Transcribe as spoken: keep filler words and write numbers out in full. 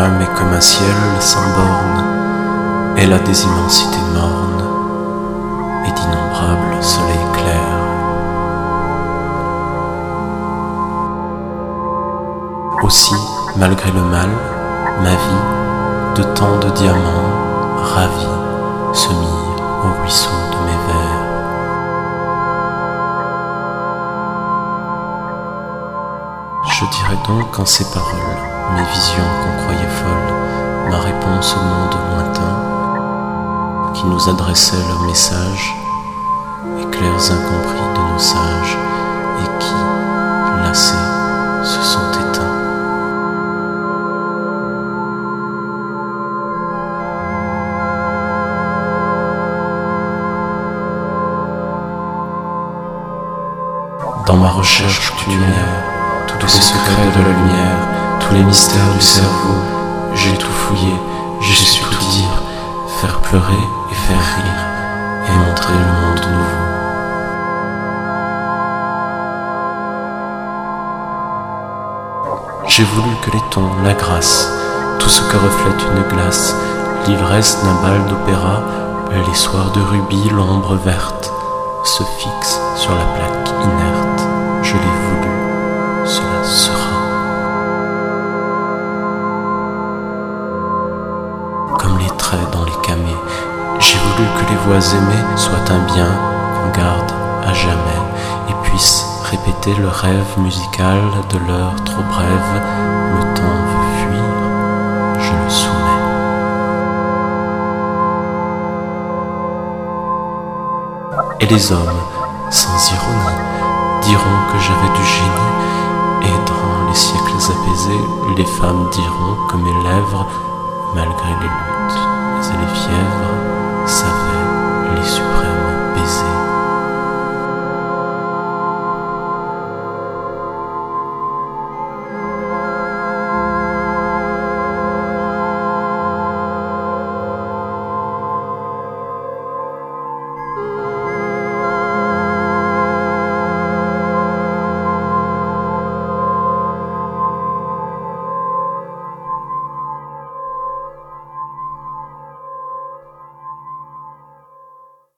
l'âme est comme un ciel sans borne, elle a des immensités mornes et d'innombrables soleils clairs. Aussi, malgré le mal, ma vie, de tant de diamants, ravie, se mire au ruisseau de mes vers. Je dirais donc en ces paroles, mes visions qu'on croyait folles, ma réponse au monde lointain, qui nous adressait leurs messages, éclairs incompris de nos sages, et qui, lassés, se sont éteints. Dans ma recherche coutumière, tous les secrets de la lumière, tous les mystères du cerveau, j'ai tout fouillé, j'ai su tout dire, faire pleurer et faire rire, et montrer le monde nouveau. J'ai voulu que les tons, la grâce, tout ce que reflète une glace, l'ivresse d'un bal d'opéra, les soirs de rubis, l'ombre verte, se fixent sur la plaque inerte. Je l'ai voulu, cela sera. Comme les traits dans les camées, j'ai voulu que les voix aimées soient un bien qu'on garde à jamais et puisse répéter le rêve musical de l'heure trop brève. Le temps veut fuir, je le soumets. Et les hommes, sans ironie, diront que j'avais du génie, et dans les siècles apaisés, les femmes diront que mes lèvres, malgré les luttes et les fièvres,